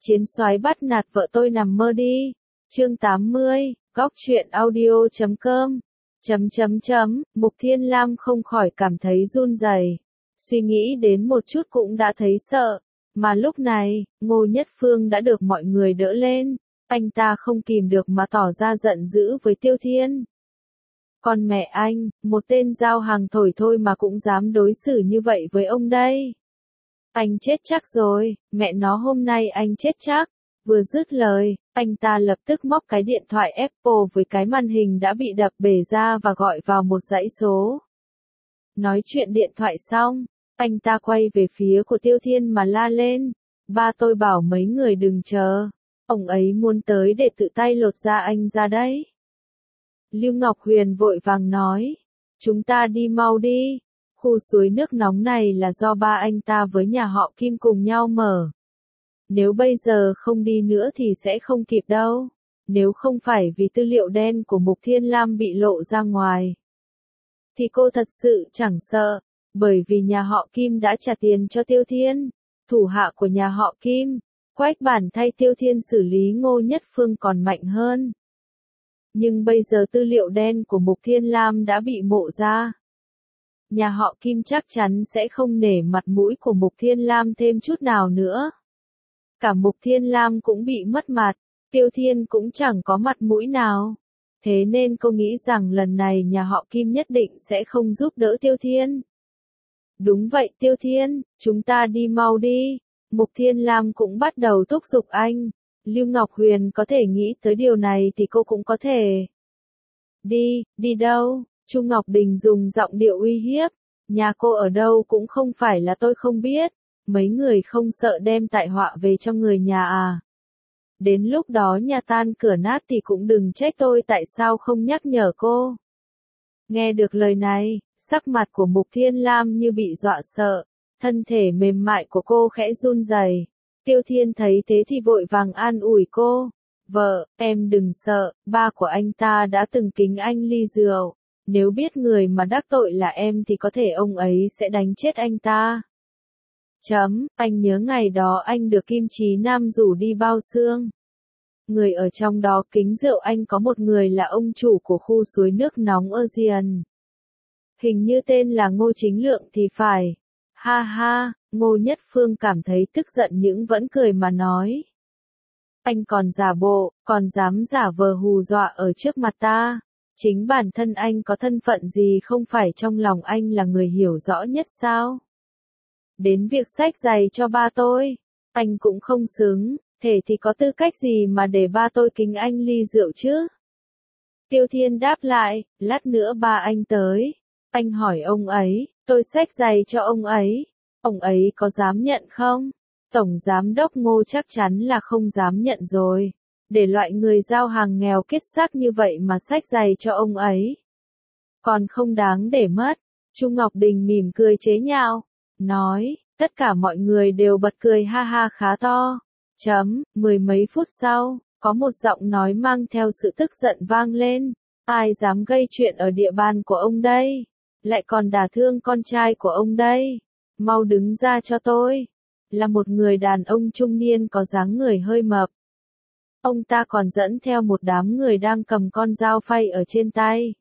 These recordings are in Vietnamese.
Chiến soái bắt nạt vợ tôi nằm mơ đi. Chương 80, góc truyện audio.com. Mục Thiên Lam không khỏi cảm thấy run rẩy. Suy nghĩ đến một chút cũng đã thấy sợ. Mà lúc này, Ngô Nhất Phương đã được mọi người đỡ lên. Anh ta không kìm được mà tỏ ra giận dữ với Tiêu Thiên. Con mẹ anh, một tên giao hàng thổi thôi mà cũng dám đối xử như vậy với ông đây. Anh chết chắc rồi, mẹ nó hôm nay anh chết chắc. Vừa dứt lời, anh ta lập tức móc cái điện thoại Apple với cái màn hình đã bị đập bể ra và gọi vào một dãy số. Nói chuyện điện thoại xong, anh ta quay về phía của Tiêu Thiên mà la lên. Ba tôi bảo mấy người đừng chờ. Ông ấy muốn tới để tự tay lột da anh ra đấy. Lưu Ngọc Huyền vội vàng nói. Chúng ta đi mau đi. Khu suối nước nóng này là do ba anh ta với nhà họ Kim cùng nhau mở. Nếu bây giờ không đi nữa thì sẽ không kịp đâu. Nếu không phải vì tư liệu đen của Mục Thiên Lam bị lộ ra ngoài, thì cô thật sự chẳng sợ. Bởi vì nhà họ Kim đã trả tiền cho Tiêu Thiên. Thủ hạ của nhà họ Kim, Quách Bản thay Tiêu Thiên xử lý Ngô Nhất Phương còn mạnh hơn. Nhưng bây giờ tư liệu đen của Mục Thiên Lam đã bị mộ ra. Nhà họ Kim chắc chắn sẽ không nể mặt mũi của Mục Thiên Lam thêm chút nào nữa. Cả Mục Thiên Lam cũng bị mất mặt, Tiêu Thiên cũng chẳng có mặt mũi nào. Thế nên cô nghĩ rằng lần này nhà họ Kim nhất định sẽ không giúp đỡ Tiêu Thiên. Đúng vậy Tiêu Thiên, chúng ta đi mau đi. Mục Thiên Lam cũng bắt đầu thúc giục anh. Lưu Ngọc Huyền có thể nghĩ tới điều này thì cô cũng có thể. Đi đâu? Chu Ngọc Đình dùng giọng điệu uy hiếp. Nhà cô ở đâu cũng không phải là tôi không biết. Mấy người không sợ đem tai họa về cho người nhà à? Đến lúc đó nhà tan cửa nát thì cũng đừng trách tôi tại sao không nhắc nhở cô. Nghe được lời này, sắc mặt của Mục Thiên Lam như bị dọa sợ. Thân thể mềm mại của cô khẽ run rẩy. Tiêu Thiên thấy thế thì vội vàng an ủi cô. Vợ, em đừng sợ, ba của anh ta đã từng kính anh ly rượu. Nếu biết người mà đắc tội là em thì có thể ông ấy sẽ đánh chết anh ta. Anh nhớ ngày đó anh được Kim Chí Nam rủ đi bao xương. Người ở trong đó kính rượu anh có một người là ông chủ của khu suối nước nóng Ocean. Hình như tên là Ngô Chính Lượng thì phải. Ha ha, Ngô Nhất Phương cảm thấy tức giận nhưng vẫn cười mà nói. Anh còn giả bộ, còn dám giả vờ hù dọa ở trước mặt ta. Chính bản thân anh có thân phận gì không phải trong lòng anh là người hiểu rõ nhất sao? Đến việc xách giày cho ba tôi, anh cũng không xứng, thế thì có tư cách gì mà để ba tôi kính anh ly rượu chứ? Tiêu Thiên đáp lại, lát nữa ba anh tới. Anh hỏi ông ấy, tôi xách giày cho ông ấy có dám nhận không? Tổng giám đốc Ngô chắc chắn là không dám nhận rồi. Để loại người giao hàng nghèo kiết xác như vậy mà xách giày cho ông ấy. Còn không đáng để mất. Chu Ngọc Đình mỉm cười chế nhạo, nói, tất cả mọi người đều bật cười ha ha khá to. Mười mấy phút sau, có một giọng nói mang theo sự tức giận vang lên. Ai dám gây chuyện ở địa bàn của ông đây? Lại còn đả thương con trai của ông đây? Mau đứng ra cho tôi. Là một người đàn ông trung niên có dáng người hơi mập. Ông ta còn dẫn theo một đám người đang cầm con dao phay ở trên tay.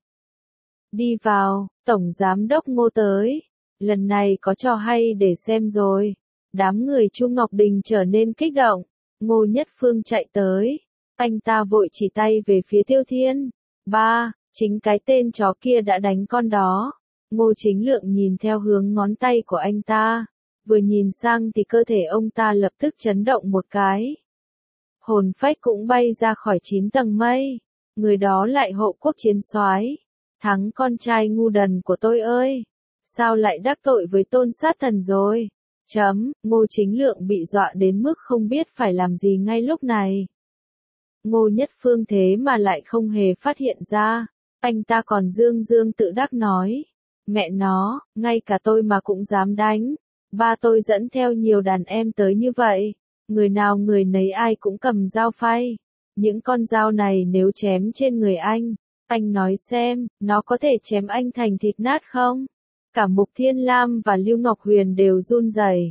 Đi vào, Tổng Giám đốc Ngô tới. Lần này có trò hay để xem rồi. Đám người Chu Ngọc Đình trở nên kích động. Ngô Nhất Phương chạy tới. Anh ta vội chỉ tay về phía Tiêu Thiên. Ba, chính cái tên chó kia đã đánh con đó. Ngô Chính Lượng nhìn theo hướng ngón tay của anh ta. Vừa nhìn sang thì cơ thể ông ta lập tức chấn động một cái. Hồn phách cũng bay ra khỏi 9 tầng mây. Người đó lại hộ quốc chiến soái. Thắng con trai ngu đần của tôi ơi. Sao lại đắc tội với Tôn Sát Thần rồi? Ngô Chính Lượng bị dọa đến mức không biết phải làm gì ngay lúc này. Ngô Nhất Phương thế mà lại không hề phát hiện ra. Anh ta còn dương tự đắc nói. Mẹ nó, ngay cả tôi mà cũng dám đánh. Ba tôi dẫn theo nhiều đàn em tới như vậy. Người nào người nấy ai cũng cầm dao phay. Những con dao này nếu chém trên người anh nói xem, nó có thể chém anh thành thịt nát không? Cả Mục Thiên Lam và Lưu Ngọc Huyền đều run rẩy.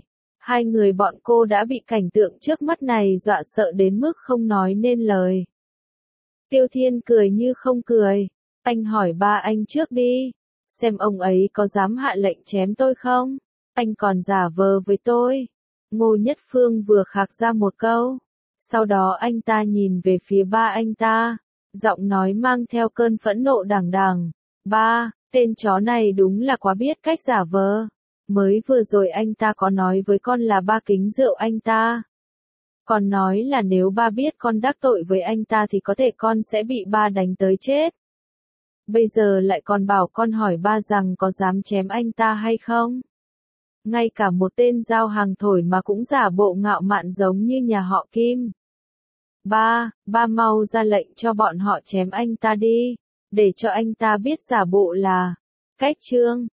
Hai người bọn cô đã bị cảnh tượng trước mắt này dọa sợ đến mức không nói nên lời. Tiêu Thiên cười như không cười. Anh hỏi ba anh trước đi. Xem ông ấy có dám hạ lệnh chém tôi không? Anh còn giả vờ với tôi. Ngô Nhất Phương vừa khạc ra một câu. Sau đó anh ta nhìn về phía ba anh ta. Giọng nói mang theo cơn phẫn nộ đằng đằng. Ba, tên chó này đúng là quá biết cách giả vờ. Mới vừa rồi anh ta có nói với con là ba kính rượu anh ta. Còn nói là nếu ba biết con đắc tội với anh ta thì có thể con sẽ bị ba đánh tới chết. Bây giờ lại còn bảo con hỏi ba rằng có dám chém anh ta hay không? Ngay cả một tên giao hàng thổi mà cũng giả bộ ngạo mạn giống như nhà họ Kim. Ba mau ra lệnh cho bọn họ chém anh ta đi, để cho anh ta biết giả bộ là cách trương.